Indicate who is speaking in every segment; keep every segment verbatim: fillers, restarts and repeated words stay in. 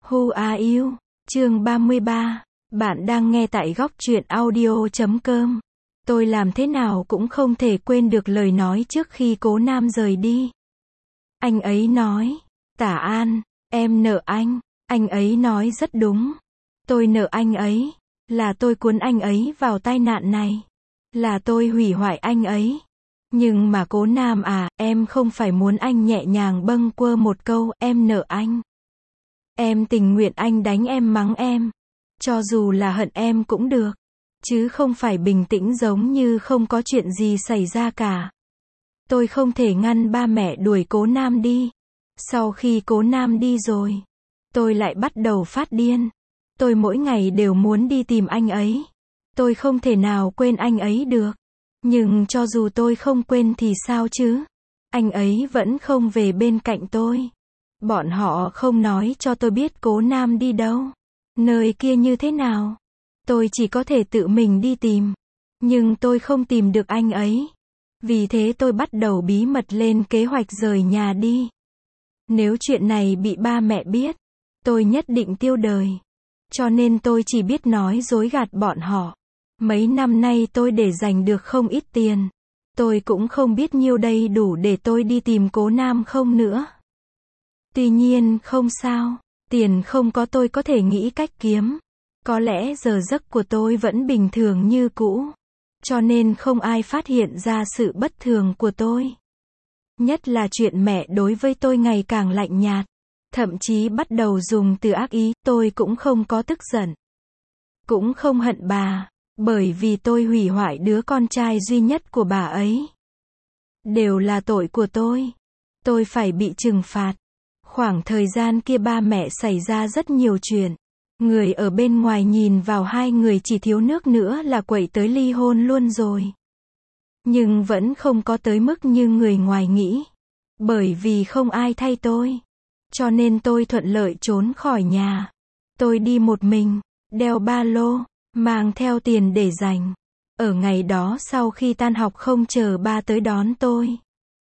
Speaker 1: Who are you? Chương ba mươi ba. Bạn đang nghe tại góc truyện audio chấm com. Tôi làm thế nào cũng không thể quên được lời nói trước khi Cố Nam rời đi. Anh ấy nói, Tả An, em nợ anh. Anh ấy nói rất đúng. Tôi nợ anh ấy. Là tôi cuốn anh ấy vào tai nạn này. Là tôi hủy hoại anh ấy. Nhưng mà Cố Nam à, em không phải muốn anh nhẹ nhàng bâng quơ một câu, em nợ anh. Em tình nguyện anh đánh em mắng em. Cho dù là hận em cũng được. Chứ không phải bình tĩnh giống như không có chuyện gì xảy ra cả. Tôi không thể ngăn ba mẹ đuổi Cố Nam đi. Sau khi Cố Nam đi rồi, tôi lại bắt đầu phát điên. Tôi mỗi ngày đều muốn đi tìm anh ấy. Tôi không thể nào quên anh ấy được. Nhưng cho dù tôi không quên thì sao chứ? Anh ấy vẫn không về bên cạnh tôi. Bọn họ không nói cho tôi biết Cố Nam đi đâu. Nơi kia như thế nào. Tôi chỉ có thể tự mình đi tìm. Nhưng tôi không tìm được anh ấy. Vì thế tôi bắt đầu bí mật lên kế hoạch rời nhà đi. Nếu chuyện này bị ba mẹ biết, tôi nhất định tiêu đời. Cho nên tôi chỉ biết nói dối gạt bọn họ. Mấy năm nay tôi để dành được không ít tiền. Tôi cũng không biết nhiêu đây đủ để tôi đi tìm Cố Nam không nữa. Tuy nhiên không sao. Tiền không có tôi có thể nghĩ cách kiếm. Có lẽ giờ giấc của tôi vẫn bình thường như cũ. Cho nên không ai phát hiện ra sự bất thường của tôi. Nhất là chuyện mẹ đối với tôi ngày càng lạnh nhạt. Thậm chí bắt đầu dùng từ ác ý, tôi cũng không có tức giận. Cũng không hận bà. Bởi vì tôi hủy hoại đứa con trai duy nhất của bà ấy. Đều là tội của tôi. Tôi phải bị trừng phạt. Khoảng thời gian kia ba mẹ xảy ra rất nhiều chuyện. Người ở bên ngoài nhìn vào hai người chỉ thiếu nước nữa là quậy tới ly hôn luôn rồi. Nhưng vẫn không có tới mức như người ngoài nghĩ. Bởi vì không ai thay tôi. Cho nên tôi thuận lợi trốn khỏi nhà. Tôi đi một mình, đeo ba lô, mang theo tiền để dành. Ở ngày đó sau khi tan học không chờ ba tới đón tôi.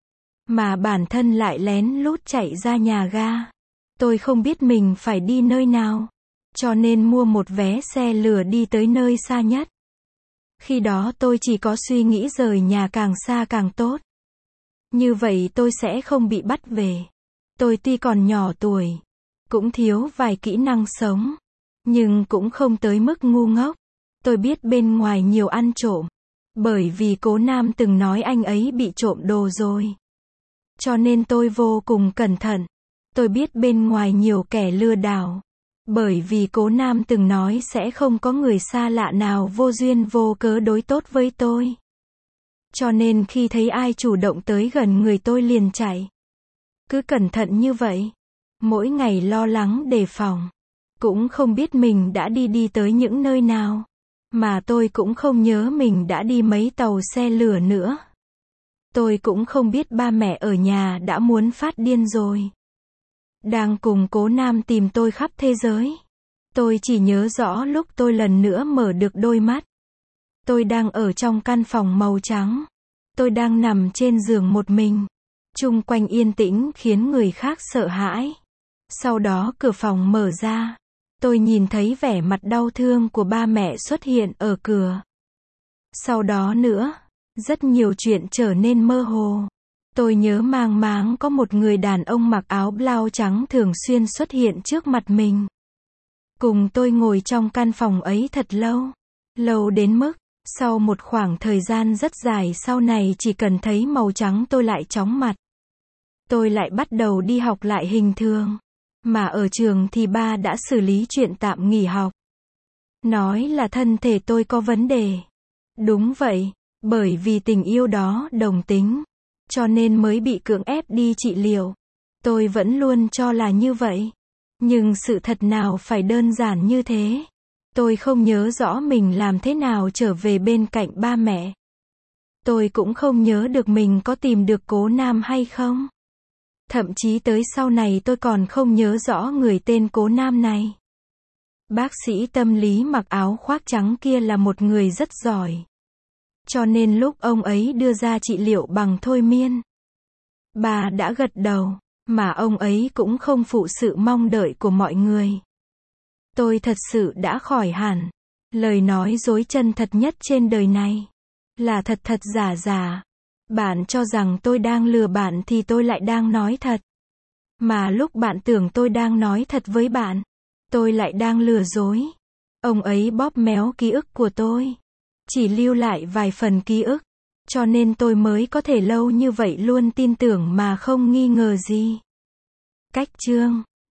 Speaker 1: Mà bản thân lại lén lút chạy ra nhà ga. Tôi không biết mình phải đi nơi nào. Cho nên mua một vé xe lửa đi tới nơi xa nhất. Khi đó tôi chỉ có suy nghĩ rời nhà càng xa càng tốt. Như vậy tôi sẽ không bị bắt về. Tôi tuy còn nhỏ tuổi, cũng thiếu vài kỹ năng sống. Nhưng cũng không tới mức ngu ngốc. Tôi biết bên ngoài nhiều ăn trộm. Bởi vì Cố Nam từng nói anh ấy bị trộm đồ rồi. Cho nên tôi vô cùng cẩn thận. Tôi biết bên ngoài nhiều kẻ lừa đảo. Bởi vì Cố Nam từng nói sẽ không có người xa lạ nào vô duyên vô cớ đối tốt với tôi. Cho nên khi thấy ai chủ động tới gần người tôi liền chạy. Cứ cẩn thận như vậy. Mỗi ngày lo lắng đề phòng. Cũng không biết mình đã đi đi tới những nơi nào. Mà tôi cũng không nhớ mình đã đi mấy tàu xe lửa nữa. Tôi cũng không biết ba mẹ ở nhà đã muốn phát điên rồi. Đang cùng Cố Nam tìm tôi khắp thế giới. Tôi chỉ nhớ rõ lúc tôi lần nữa mở được đôi mắt. Tôi đang ở trong căn phòng màu trắng. Tôi đang nằm trên giường một mình. Chung quanh yên tĩnh khiến người khác sợ hãi. Sau đó cửa phòng mở ra. Tôi nhìn thấy vẻ mặt đau thương của ba mẹ xuất hiện ở cửa. Sau đó nữa, rất nhiều chuyện trở nên mơ hồ. Tôi nhớ mang máng có một người đàn ông mặc áo blau trắng thường xuyên xuất hiện trước mặt mình. Cùng tôi ngồi trong căn phòng ấy thật lâu. Lâu đến mức, sau một khoảng thời gian rất dài sau này chỉ cần thấy màu trắng tôi lại chóng mặt. Tôi lại bắt đầu đi học lại hình thường. Mà ở trường thì ba đã xử lý chuyện tạm nghỉ học. Nói là thân thể tôi có vấn đề. Đúng vậy, bởi vì tình yêu đó đồng tính. Cho nên mới bị cưỡng ép đi trị liệu. Tôi vẫn luôn cho là như vậy. Nhưng sự thật nào phải đơn giản như thế. Tôi không nhớ rõ mình làm thế nào trở về bên cạnh ba mẹ. Tôi cũng không nhớ được mình có tìm được Cố Nam hay không. Thậm chí tới sau này tôi còn không nhớ rõ người tên Cố Nam này. Bác sĩ tâm lý mặc áo khoác trắng kia là một người rất giỏi. Cho nên lúc ông ấy đưa ra trị liệu bằng thôi miên, bà đã gật đầu, mà ông ấy cũng không phụ sự mong đợi của mọi người. Tôi thật sự đã khỏi hẳn. Lời nói dối chân thật nhất trên đời này là thật thật giả giả. Bạn cho rằng tôi đang lừa bạn thì tôi lại đang nói thật. Mà lúc bạn tưởng tôi đang nói thật với bạn, tôi lại đang lừa dối. Ông ấy bóp méo ký ức của tôi, chỉ lưu lại vài phần ký ức, cho nên tôi mới có thể lâu như vậy luôn tin tưởng mà không nghi ngờ gì. Cách chương